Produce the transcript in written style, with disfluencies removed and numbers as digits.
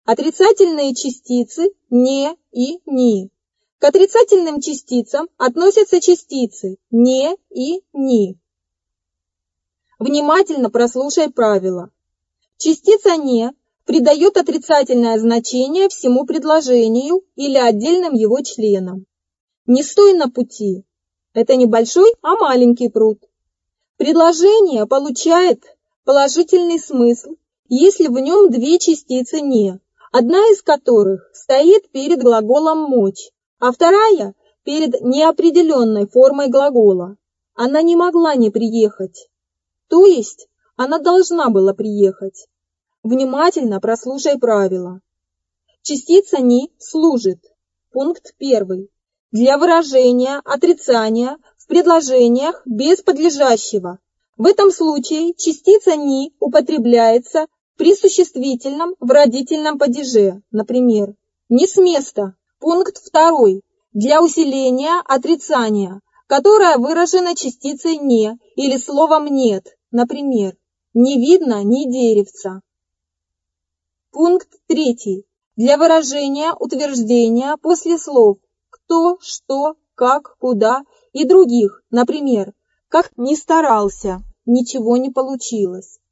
Отрицательные частицы «не» и «ни». К отрицательным частицам относятся частицы «не» и «ни». Внимательно прослушай правила. Частица «не» придает отрицательное значение всему предложению или отдельным его членам. Не стой на пути. Это не большой, а маленький пруд. Предложение получает положительный смысл, если в нем две частицы «не», одна из которых стоит перед глаголом «мочь», а вторая перед неопределенной формой глагола. Она не могла не приехать. То есть она должна была приехать. Внимательно прослушай правила. Частица «ни» служит. Пункт 1. Для выражения отрицания в предложениях без подлежащего. В этом случае частица «ни» употребляется при существительном в родительном падеже, например, «не с места». Пункт 2. Для усиления отрицания, которое выражено частицей «не» или словом «нет», например, «не видно ни деревца». Пункт 3. Для выражения утверждения после слов «кто», «что», «как», «куда» и других, например, «как ни старался, ничего не получилось».